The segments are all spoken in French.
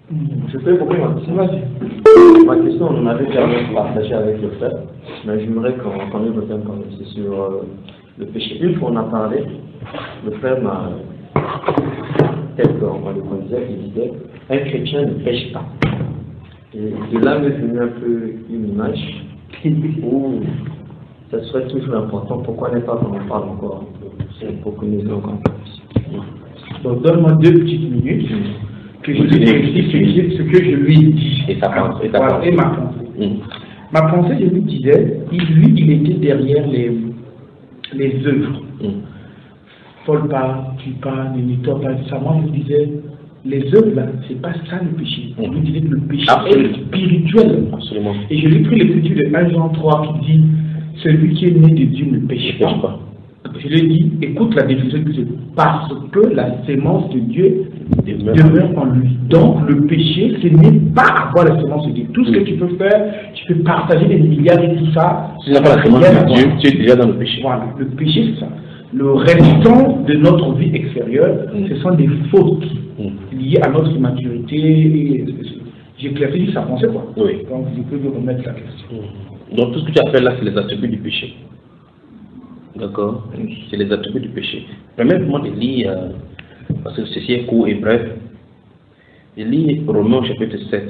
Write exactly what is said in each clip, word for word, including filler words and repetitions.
Je peux beaucoup ma question. Ma question, on en avait déjà partagé avec le frère, mais j'aimerais qu'on connaisse le thème quand même. C'est sur euh, le péché. Une fois on a parlé, le frère m'a, tel qu'on le disait, il disait un chrétien ne pêche pas. Et de là m'est venue un peu une image où ça serait toujours important. Pourquoi n'est pas qu'on en parle encore un peu? C'est pour que nous ayons encore plus. Donc donne-moi deux petites minutes que je lui explique ce que je lui ai dit. Et ta pensée. Et, ta voilà, pensée. et ma pensée. Mmh. Ma pensée, je lui disais, il, lui, il était derrière les, les œuvres. Mmh. Vole pas, tue pas, ne nettoie pas, ça. Moi, je lui disais, les œuvres là, c'est pas ça le péché. Je lui disais que le péché Absolument. est spirituel. Absolument. Et je lui ai pris l'écriture de un Jean trois qui dit, celui qui est né de Dieu ne pêche pas. pas. Je lui ai dit, écoute la définition que c'est parce que la sémence de Dieu Demeure. demeure en lui. Donc le péché, ce n'est pas avoir la sémence de Dieu. Tout ce que tu peux faire, tu peux partager des milliards et tout ça. Si tu n'as pas la sémence de Dieu, tu es déjà dans le péché. Voilà, le péché c'est ça. Le restant de notre vie extérieure, mm. ce sont des fautes mm. liées à notre immaturité. J'ai clarifié sa pensée quoi. Oui. Donc vous pouvez remettre la question. Mm. Donc tout ce que tu as fait là, c'est les attributs du péché. D'accord? C'est les attributs du péché. Permettez-moi de lire, euh, parce que ceci est court et bref. Je lis Romains chapitre sept.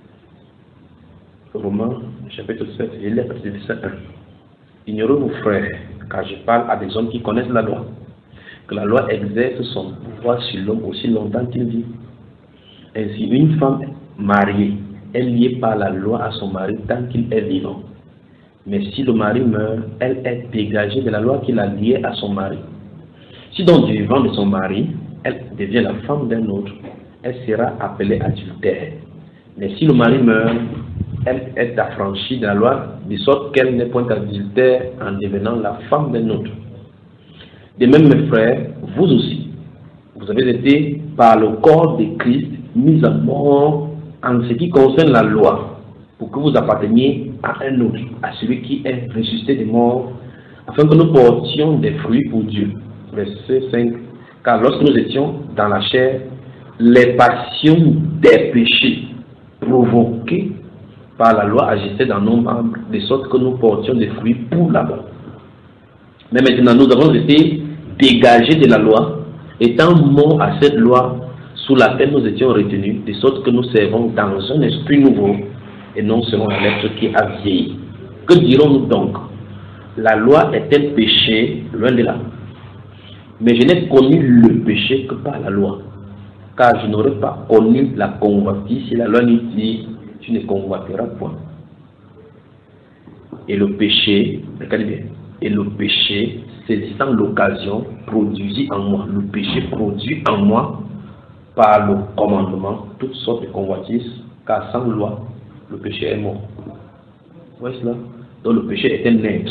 Romains chapitre sept, je lis à partir du verset un. Ignorez-vous, frères, car je parle à des hommes qui connaissent la loi, que la loi exerce son pouvoir sur l'homme aussi longtemps qu'il vit. Ainsi, une femme mariée est liée par la loi à son mari tant qu'il est vivant. Mais si le mari meurt, elle est dégagée de la loi qui l'a liée à son mari. Si donc du vivant de son mari, elle devient la femme d'un autre, elle sera appelée adultère. Mais si le mari meurt, elle est affranchie de la loi, de sorte qu'elle n'est point adultère en devenant la femme d'un autre. De même, mes frères, vous aussi, vous avez été par le corps de Christ mis à mort en ce qui concerne la loi, pour que vous apparteniez à un autre, à celui qui est ressuscité des morts, afin que nous portions des fruits pour Dieu. Verset cinq. Car lorsque nous étions dans la chair, les passions des péchés provoquées par la loi agissaient dans nos membres, de sorte que nous portions des fruits pour la loi. Mais maintenant, nous avons été dégagés de la loi, étant morts à cette loi sous laquelle nous étions retenus, de sorte que nous servons dans un esprit nouveau et non selon la lettre qui a vieilli. Que dirons-nous donc? La loi est-elle péché? Loin de là. Mais je n'ai connu le péché que par la loi, car je n'aurais pas connu la convoitise si la loi nous dit tu ne convoiteras point. Et le péché, regardez bien, et le péché, saisissant l'occasion, produisit en moi, le péché produit en moi par le commandement toutes sortes de convoitises, car sans loi, le péché est mort. Vous voyez cela? Donc le péché est un être.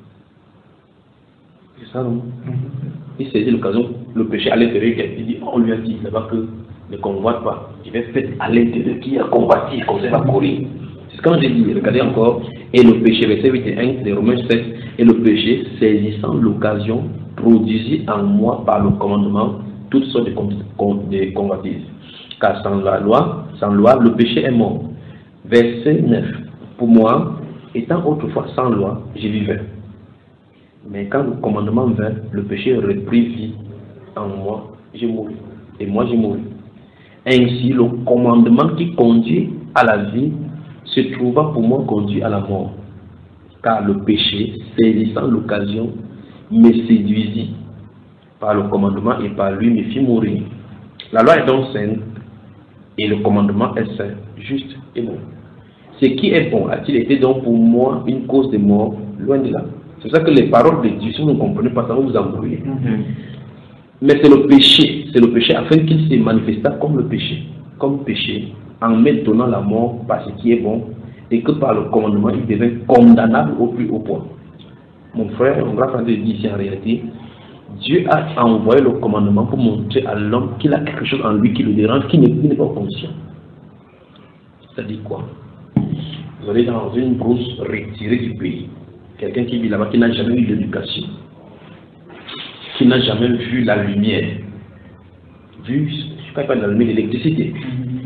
C'est ça, non? Il saisit l'occasion, le péché à l'intérieur, il dit, on lui a dit là-bas que ne convoite pas. Je vais faire à l'intérieur qui a combattu, comme ça va courir. C'est ce que j'ai dit, regardez encore. Et le péché, verset huit et un de Romains sept, et le péché, saisissant l'occasion, produisit en moi par le commandement toutes sortes de convoitises. Car sans la loi, sans loi, le péché est mort. Verset neuf. Pour moi, étant autrefois sans loi, je vivais. Mais quand le commandement vint, le péché reprit vie en moi, j'ai mouru. Et moi j'ai mouru. Ainsi, le commandement qui conduit à la vie se trouva pour moi conduit à la mort. Car le péché, saisissant l'occasion, me séduisit par le commandement et par lui me fit mourir. La loi est donc sainte et le commandement est saint, juste et bon. Ce qui est bon a-t-il été donc pour moi une cause de mort? Loin de là. C'est ça que les paroles de Dieu, si vous ne comprenez pas, ça va vous embrouiller. Mm-hmm. Mais c'est le péché, c'est le péché afin qu'il se manifesta comme le péché, comme péché, en me donnant la mort par ce qui est bon, et que par le commandement, il devient condamnable au plus haut point. Mon frère, mon grand frère dit ici en réalité, Dieu a envoyé le commandement pour montrer à l'homme qu'il a quelque chose en lui qui le dérange, qui n'est pas conscient. C'est-à-dire quoi? Vous allez dans une brousse retirée du pays. Quelqu'un qui vit là-bas, qui n'a jamais eu d'éducation, qui n'a jamais vu la lumière, vu, je ne parle pas de la lumière, l'électricité,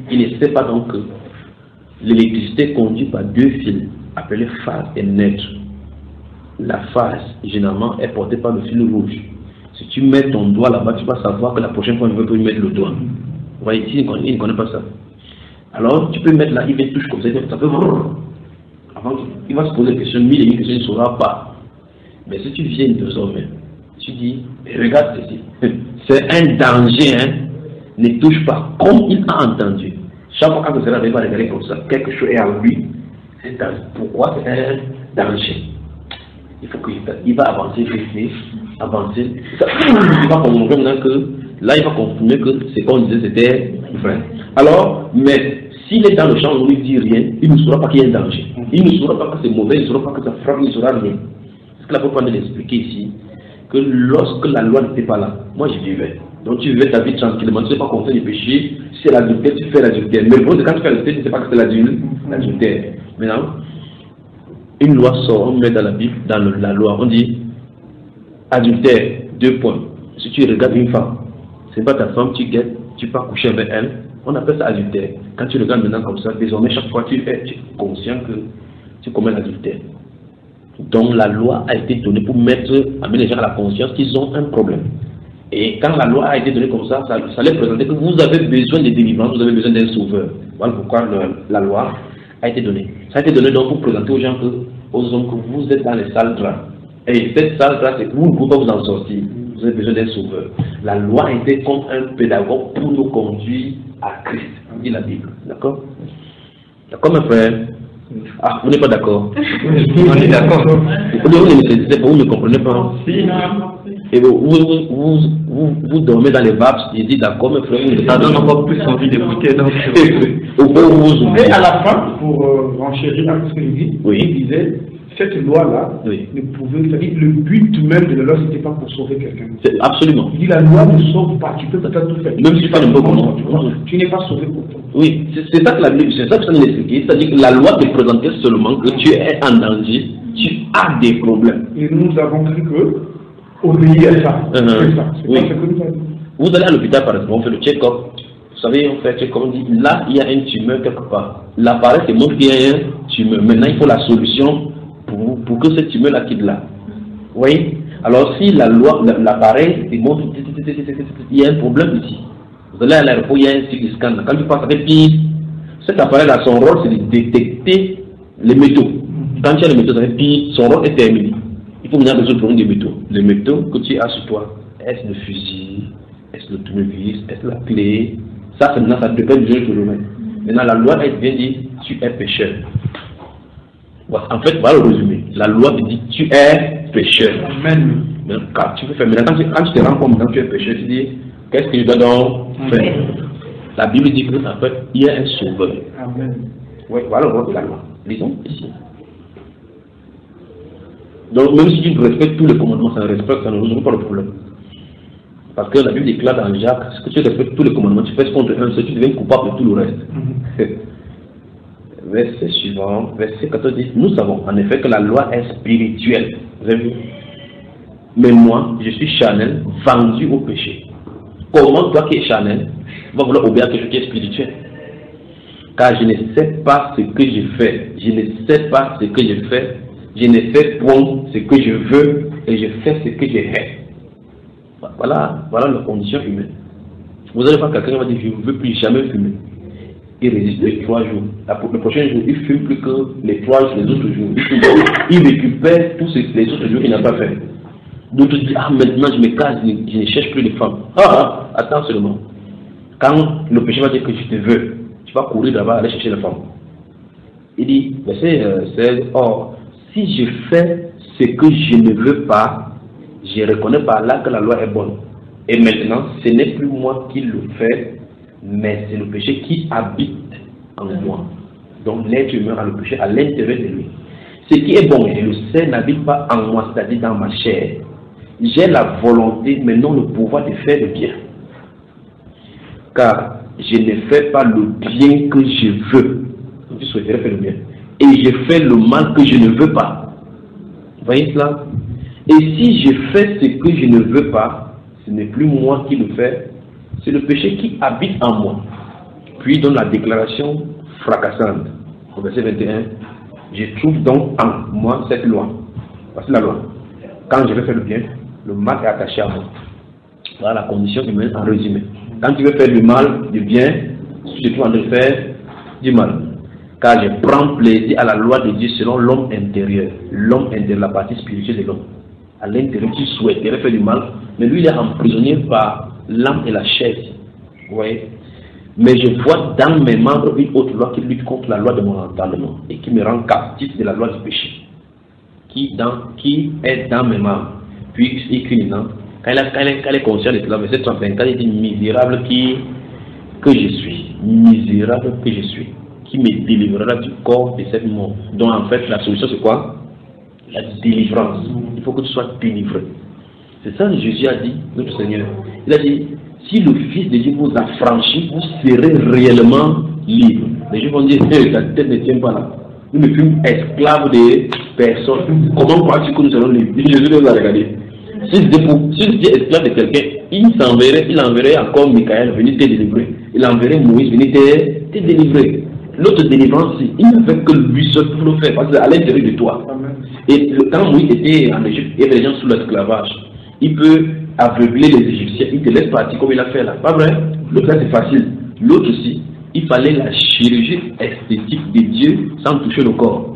il ne sait pas donc que l'électricité conduit par deux fils appelés phase et neutre. La phase, généralement, est portée par le fil rouge. Si tu mets ton doigt là-bas, tu vas savoir que la prochaine fois, il ne veut pas y mettre le doigt. Vous voyez, ici, il ne connaît pas ça. Alors, tu peux mettre là, il vient toucher comme ça, ça peut... Avant, il va se poser des questions, mille et une questions, il ne saura pas. Mais si tu viens désormais, tu dis, regarde ceci, c'est un danger, hein, ne touche pas, comme il a entendu. Chaque fois que vous allez va regarder comme ça, quelque chose est en lui, c'est pourquoi c'est un danger. Il faut qu'il il va avancer, réfléchir, avancer. Il va comprendre que, là, il va confirmer que ce qu'on disait, c'était vrai. Alors, mais s'il est dans le champ, on ne lui dit rien, il ne saura pas qu'il y a un danger. Il ne saura pas que c'est mauvais, il ne saura pas que ça frappe, il ne saura rien. C'est ce que la Pope a expliqué ici, que lorsque la loi n'était pas là, moi je vivais. Donc tu vivais ta vie tranquillement, tu ne sais pas qu'on fait des péchés, si c'est l'adultère, tu fais l'adultère. Mais le problème, c'est quand tu fais l'adultère, tu ne sais pas que c'est l'adultère. Maintenant, une loi sort, on met dans la Bible, dans le, la loi, on dit adultère, deux points. Si tu regardes une femme, c'est pas ta femme, tu guettes, tu pars coucher avec elle, on appelle ça adultère. Quand tu regardes maintenant comme ça, désormais chaque fois tu es, tu es conscient que tu commets l'adultère. Donc la loi a été donnée pour mettre, amener les gens à la conscience qu'ils ont un problème. Et quand la loi a été donnée comme ça, ça, ça allait présenter que vous avez besoin de délivrance, vous avez besoin d'un sauveur. Voilà pourquoi le, la loi a été donnée. Ça a été donné donc pour présenter aux gens, que, aux hommes que vous êtes dans les salles draps. Et cette salle drap, c'est que vous ne pouvez pas vous en sortir. Vous avez besoin d'un sauveur. La loi a été comme un pédagogue pour nous conduire à Christ, dit la Bible. D'accord? D'accord, mes frères? Ah, vous n'êtes pas d'accord? On est d'accord. Vous ne vous ne comprenez pas. Et vous, vous, vous, vous, vous dormez dans les vapes, il dit d'accord, mes frères. Ça donne encore plus envie d'écouter. Et à la fin, pour euh, renchérir à ce qu'il dit, oui. Il disait cette loi-là, oui. ne pouvait, c'est-à-dire le but même de la loi, ce n'était pas pour sauver quelqu'un. Absolument. Il dit la loi ne sauve pas, tu peux peut-être tout faire. Même si tu fais n'importe comment. Tu n'es pas sauvé pour toi. Oui, c'est ça que la Bible, c'est ça que ça nous explique. C'est-à-dire que la loi te présentait seulement que tu es en danger, tu as des problèmes. Et nous avons cru que obéir à ça. Uh-huh. C'est ça. C'est oui. pas ce que nous avons. Vous allez à l'hôpital par exemple, on fait le check-up. Vous savez, on fait le check-up, on dit là, il y a un tumeur quelque part. L'appareil te montre qu'il y a un tumeur. Maintenant, il faut la solution pour, pour que ce tumeur-là quitte là. Vous voyez? Alors, si la loi, l'appareil te montre qu'il y a un problème ici. Vous allez à l'aéroport, il y a un cycle de scan. Quand tu passes avec pile, cet appareil-là, son rôle, c'est de détecter les métaux. Quand tu as les métaux, ça fait pile, son rôle est terminé. Il faut maintenant résoudre le problème des métaux. Les métaux que tu as sur toi, est-ce le fusil, est-ce le tournevis, est-ce la clé? Ça, maintenant, ça dépend du jeu que je mets. Maintenant, la loi, elle vient dire, tu es pécheur. En fait, voilà le résumé. La loi te dit, tu es pécheur. Amen. Mais quand tu peux faire, maintenant, quand tu, quand tu te rends compte que tu es pécheur, tu dis, qu'est-ce que je dois donc faire? La Bible dit qu'en fait, il y a un sauveur. Amen. Oui, voilà le rôle de la loi. Lisons ici. Donc, même si tu respectes tous les commandements, ça ne respecte, ça ne résout pas le problème. Parce que la Bible déclare dans Jacques, que tu respectes tous les commandements, tu fais contre un seul, tu deviens coupable de tout le reste. Mm-hmm. Verset suivant, verset quatorze dit, nous savons en effet que la loi est spirituelle. Vous avez vu? Mais moi, je suis charnel, vendu au péché. Comment toi qui es charnel, vas vouloir obéir à quelque chose qui est spirituel? Car je ne sais pas ce que je fais. Je ne sais pas ce que je fais. Je ne fais point ce que je veux et je fais ce que je hais. Voilà, voilà la condition humaine. Vous allez voir quelqu'un qui va dire je ne veux plus jamais fumer. Il résiste les trois jours. Le prochain jour, il ne fume plus que les trois les autres jours. Il récupère tous les autres jours qu'il n'a pas fait. D'autres disent ah maintenant je me casse, je ne cherche plus de femmes. Ah, ah attends seulement. Quand le péché va dire que je te veux, tu vas courir là-bas aller chercher la femme. Il dit verset seize, or si je fais ce que je ne veux pas, je reconnais par là que la loi est bonne. Et maintenant, ce n'est plus moi qui le fais, mais c'est le péché qui habite en moi. Donc l'être humain a le péché à l'intérieur de lui. Ce qui est bon, je le sais, n'habite pas en moi, c'est-à-dire dans ma chair. J'ai la volonté, mais non le pouvoir de faire le bien. Car je ne fais pas le bien que je veux. Je souhaiterais faire le bien. Et je fais le mal que je ne veux pas. Vous voyez cela? Et si je fais ce que je ne veux pas, ce n'est plus moi qui le fais, c'est le péché qui habite en moi. Puis dans la déclaration fracassante, au verset vingt et un, je trouve donc en moi cette loi. Voici la loi. Quand je vais faire le bien, le mal est attaché à moi. Voilà la condition humaine en résumé. Quand tu veux faire du mal, du bien, tu te trouves en train de faire du mal. Car je prends plaisir à la loi de Dieu selon l'homme intérieur. L'homme intérieur, la partie spirituelle de l'homme. À l'intérieur, tu souhaiterais faire du mal, mais lui, il est emprisonné par l'âme et la chair. Vous voyez? Mais je vois dans mes membres une autre loi qui lutte contre la loi de mon entendement et qui me rend captif de la loi du péché. Qui, dans, qui est dans mes membres. Puis il écrit maintenant, quand il, a, quand, il est, quand il est conscient de cela, verset trente-cinq, il dit misérable qui, que je suis, misérable que je suis, qui me délivrera du corps de cette mort. Donc en fait, la solution c'est quoi? La délivrance. Il faut que tu sois délivré. C'est ça que Jésus a dit, notre Seigneur. Il a dit, si le Fils de Dieu vous affranchit, vous serez réellement libre. Les gens vont dire, hey, ta tête ne tient pas là. Nous ne sommes esclaves de personne. Comment crois-tu que nous serons libres? Jésus nous a regardé. Si c'était esclave de quelqu'un, il s'enverrait, il enverrait encore Michael venir te délivrer. Il enverrait Moïse venir te, te délivrer. L'autre délivrance, il ne fait que lui seul pour le faire, parce que c'est à l'intérieur de toi. Et quand Moïse était en Égypte, il y avait des gens sous l'esclavage. Il peut aveugler les Égyptiens, il te laisse partir comme il a fait là. Pas vrai? L'autre là c'est facile. L'autre aussi, il fallait la chirurgie esthétique de Dieu sans toucher le corps.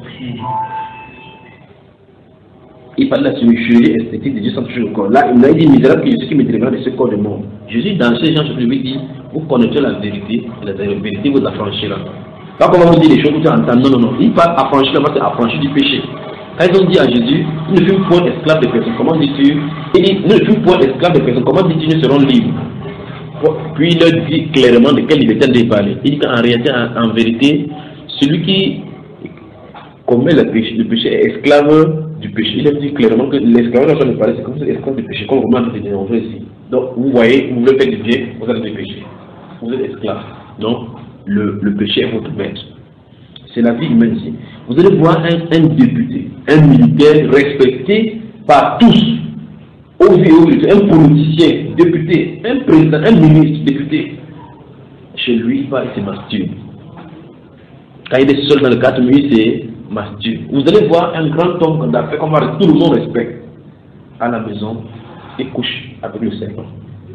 Il fallait la chirurgie esthétique de Dieu sans toucher le corps. Là, il a dit misérable que Jésus qui me délivrera de ce corps de mort. Jésus, dans ces gens, je lui dis, vous connaissez la vérité, et la vérité vous affranchira. Pas comment vous dit les choses, vous entendez, non, non, non. Il parle affranchir, là-bas, c'est affranchir du péché. Quand ils ont dit à Jésus, nous ne fûmes point esclaves de personnes, comment dis-tu? Il dit, nous ne fûmes point esclaves de personnes, comment dis-tu, nous serons libres? Puis il leur dit clairement de quelle liberté il parlait. Il dit qu'en réalité, en, en vérité, celui qui commet le péché, le péché est esclave du péché. Il a dit clairement que l'esclavage dont on parlait, c'est comme si esclave du péché, comme on a démontré ici. Donc, vous voyez, vous voulez faire du bien, vous avez du péché. Vous êtes esclave. Donc, le, le péché est votre maître. C'est la vie humaine ici. Vous allez voir un, un député, un militaire respecté par tous, au vu, au vu, un politicien, député, un président, un ministre, député. Chez lui, il va et se masturbe. Quand il est seul dans le cadre de lui, c'est masturbe. Vous allez voir un grand homme d'affaires qu'on va tout le monde respecte. À la maison, il couche avec le serpent.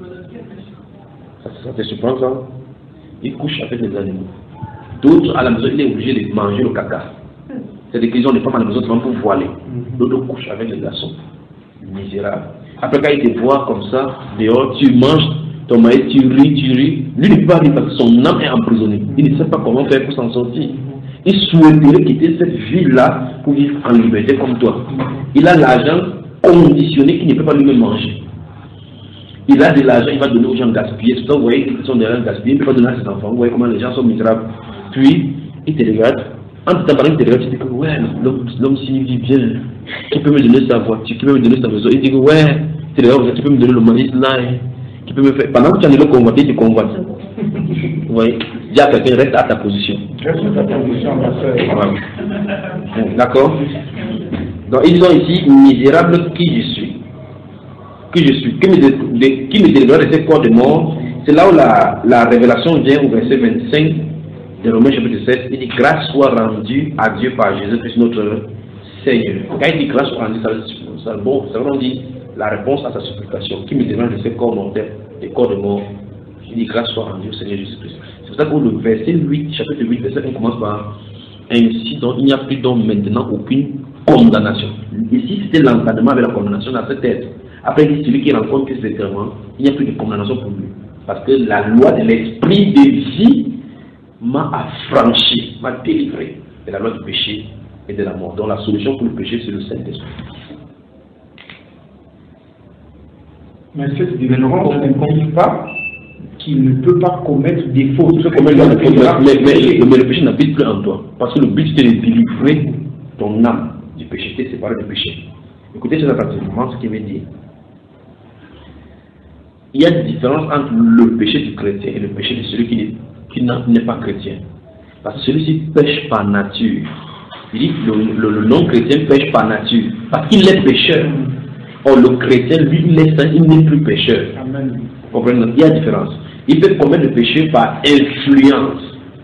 Ça, ça te surprend ça? Il couche avec les animaux. D'autres, à la maison, il est obligé de manger le caca. C'est-à-dire qu'ils ont des femmes à la maison seulement pour voiler. D'autres couchent avec les garçons. Misérable. Après, quand il te voit comme ça, dehors, tu manges ton maïs, tu ris, tu ris. Lui ne peut pas rire parce que son âme est emprisonnée. Il ne sait pas comment faire pour s'en sortir. Il souhaiterait quitter cette vie-là pour vivre en liberté comme toi. Il a l'argent conditionné qu'il ne peut pas lui-même manger. Il a de l'argent, il va donner aux gens gaspillés. Vous voyez, ils sont derrière gaspillés, il ne peut pas donner à ses enfants. Vous voyez comment les gens sont misérables. Puis, il te regarde. En te parlant, il te regarde, tu dis que ouais, l'homme s'il vit bien, qui peut me donner sa voiture, qui peut me donner sa maison. Il dit que ouais, tu te regardes, tu peux me donner le maïs là, qui peut me faire. Pendant que tu as le convoité, tu convoites. Vous voyez, dis à quelqu'un, reste à ta position. Reste à ta position, ma soeur. D'accord? Donc, ils sont ici, misérables qui je suis. Que je suis, qui me, de, de, qui me délivrera de ces corps de mort. C'est là où la, la révélation vient au verset vingt-cinq de Romains chapitre sept. Il dit grâce soit rendue à Dieu par Jésus-Christ notre Seigneur. Quand il dit grâce soit rendue, ça, ça, bon, ça veut dire la réponse à sa supplication. Qui me délivrera de ces corps mortels, des corps de mort. Il dit grâce soit rendue au Seigneur Jésus-Christ. C'est pour ça que le verset huit, chapitre huit, verset un commence par ainsi, donc il n'y a plus donc maintenant aucune condamnation. Ici, c'était l'entendement avec la condamnation dans cette tête. Après, il dit celui qui rencontre Christ éternellement, il n'y a plus de condamnation pour lui. Parce que la loi de l'esprit de vie m'a affranchi, m'a délivré de la loi du péché et de la mort. Donc la solution pour le péché, c'est le Saint-Esprit. Mais cette délivrance n'impose pas qu'il ne peut pas commettre des fautes. Mais, mais, mais, mais, mais le péché n'habite plus en toi. Parce que le but, c'est de délivrer ton âme du péché, c'est séparer du péché. Écoutez, c'est attentivement ce qu'il veut dire. Il y a une différence entre le péché du chrétien et le péché de celui qui, qui n'est pas chrétien. Parce que celui-ci pêche par nature. Il dit que le, le, le non-chrétien pêche par nature. Parce qu'il est pécheur. Or, le chrétien, lui, il est saint, il n'est plus pécheur. Amen. Comprenez? Il y a une différence. Il peut commettre le péché par influence.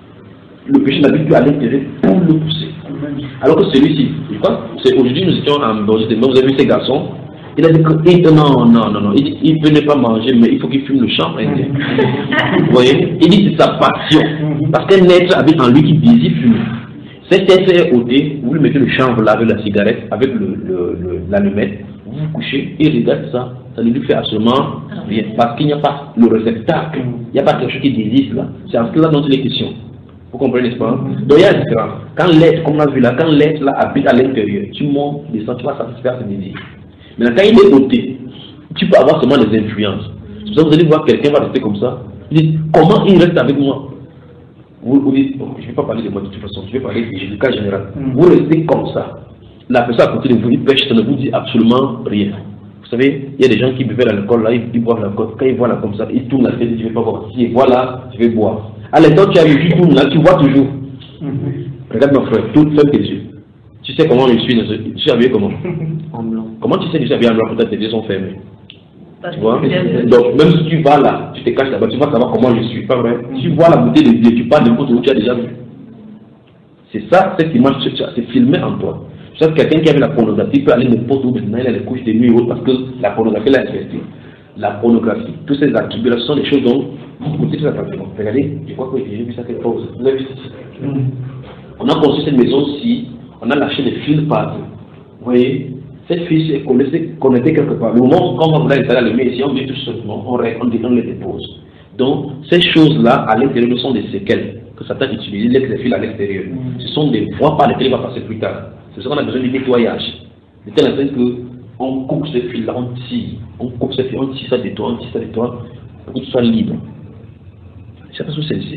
Le péché n'habite plus à l'intérieur pour le pousser. Alors que celui-ci, je crois, aujourd'hui nous étions en Belgique, vous avez vu ces garçons, il a dit que il, non, non, non, non, il dit il peut ne pas manger, mais il faut qu'il fume le chanvre indien. Vous voyez, il dit c'est sa passion. Parce qu'un être habite en lui qui désire fumer. Cet être est ôté, vous lui mettez le chanvre là avec la cigarette, avec le, le, le, l'allumette, vous vous couchez, et regarde ça, ça ne lui fait absolument rien. Parce qu'il n'y a pas le réceptacle, il n'y a pas quelque chose qui désire là. C'est en cela dont il est question. Vous comprenez, n'est-ce pas? Donc il y a une différence. Quand l'être, comme on a vu là, quand l'être là habite à l'intérieur, tu montes, descends, tu vas satisfaire ses désirs. Maintenant, quand il est ôté, tu peux avoir seulement des influences. C'est pour ça que vous allez voir quelqu'un va rester comme ça. Vous dites, comment il reste avec moi? Vous, vous dites, oh, je ne vais pas parler de moi de toute façon, je vais parler du cas général. Mm. Vous restez comme ça. La personne à côté de vous, il pêche, ça ne vous dit absolument rien. Vous savez, il y a des gens qui buvaient l'alcool là, ils, ils boivent l'alcool. Quand ils voient là comme ça, ils tournent la tête, ils disent, je ne vais pas boire. Si voilà, je vais boire. À l'instant, tu arrives, tu tournes là, tu vois toujours. Mm-hmm. Regarde mon frère, tout ferme tes yeux. Tu sais comment je suis, je suis habillé comment? En blanc. Comment tu sais que je suis habillé en blanc? Peut-être tes yeux sont fermés. Tu vois? Donc, même si tu vas là, tu te caches là-bas, tu vas savoir comment je suis, pas vrai? Mm-hmm. Tu vois la beauté des yeux, tu parles de côté où tu as déjà vu. C'est ça, cette image, c'est filmé en toi. Tu sais que quelqu'un qui avait la pornographie peut aller n'importe où maintenant, il a les couches de nuit et autres parce que la pornographie l'a infesté. La pornographie, tous ces attributs là, ce sont des choses dont vous écoutez tout attentivement. Regardez, je crois que j'ai vu ça quelque chose. Vous avez vu ça? Mm-hmm. On a construit cette maison-ci, on a lâché des fils partout. Vous voyez, cette fille est connectée quelque part. Le moment où on va vouloir installer la lumière ici, on dit tout simplement, on, on, on les dépose. Donc, ces choses-là, à l'intérieur, sont des séquelles que Satan utilise, les fils à l'extérieur. Mm. Ce sont des voies par lesquelles il va passer plus tard. C'est ce qu'on a besoin du nettoyage. De telle sorte qu'on coupe ces fils-là, on tire. On coupe ces fils, on tire ça de toi, on tire ça de toi, pour que tu sois libre. Je ne sais pas ce que c'est ici.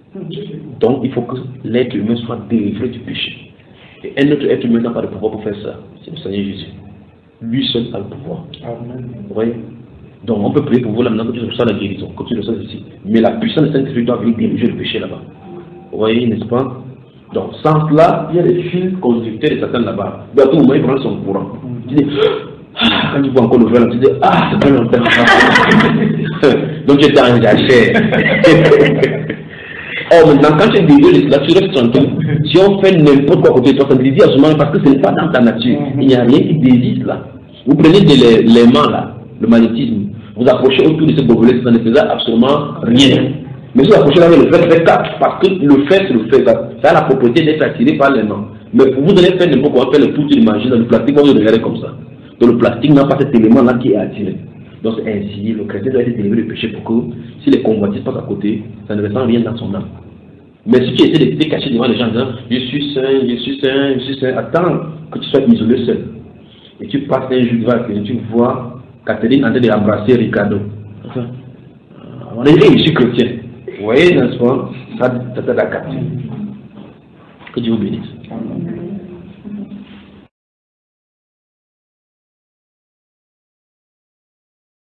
Donc, il faut que l'être humain soit délivré du péché. Et un autre être humain n'a pas de pouvoir pour faire ça. C'est le Seigneur Jésus. Lui seul a le pouvoir. Amen. Vous voyez? Donc, on peut prier pour vous là maintenant que tu reçois la guérison, comme tu le sais ici. Mais la puissance de Saint-Esprit doit venir diriger le péché là-bas. Vous voyez, n'est-ce pas? Donc, sans cela, il y a des fils conducteurs de Satan là-bas. À tout moment, il prend son courant. Tu dis, ah, quand tu vois encore le verre là, tu dis, ah, c'est pas longtemps. Donc, tu es dans la chair. Or, maintenant, quand tu es dégueu, là, tu restes tranquille. Si on fait n'importe quoi à côté de toi, ça te dit à ce moment parce que ce n'est pas dans ta nature. Il n'y a rien qui désiste là. Vous prenez des l'aimant là, le magnétisme, vous approchez autour de ce bobelet, ça ne faisait absolument rien. Mais vous approchez avec le fer, fait quatre, parce que le fer, c'est le fer. Ça, ça a la propriété d'être attiré par l'aimant. Mais pour vous allez faire n'importe quoi, faire le tour de l'imagine, dans le plastique, vous regardez comme ça. Donc le plastique n'a pas cet élément là qui est attiré. Donc c'est ainsi, le chrétien doit être délivré du péché pour que si les convoitises passent à côté, ça ne ressent rien dans son âme. Mais si tu essaies de te cacher devant les gens en disant je suis saint, je suis saint, je suis saint, attends que tu sois isolé seul. Et tu passes un jour devant et tu vois Catherine en train d'embrasser Ricardo. Enfin, on est dit je suis chrétien. Vous voyez, n'est-ce pas? Ça, ça t'a capté. Que Dieu vous bénisse.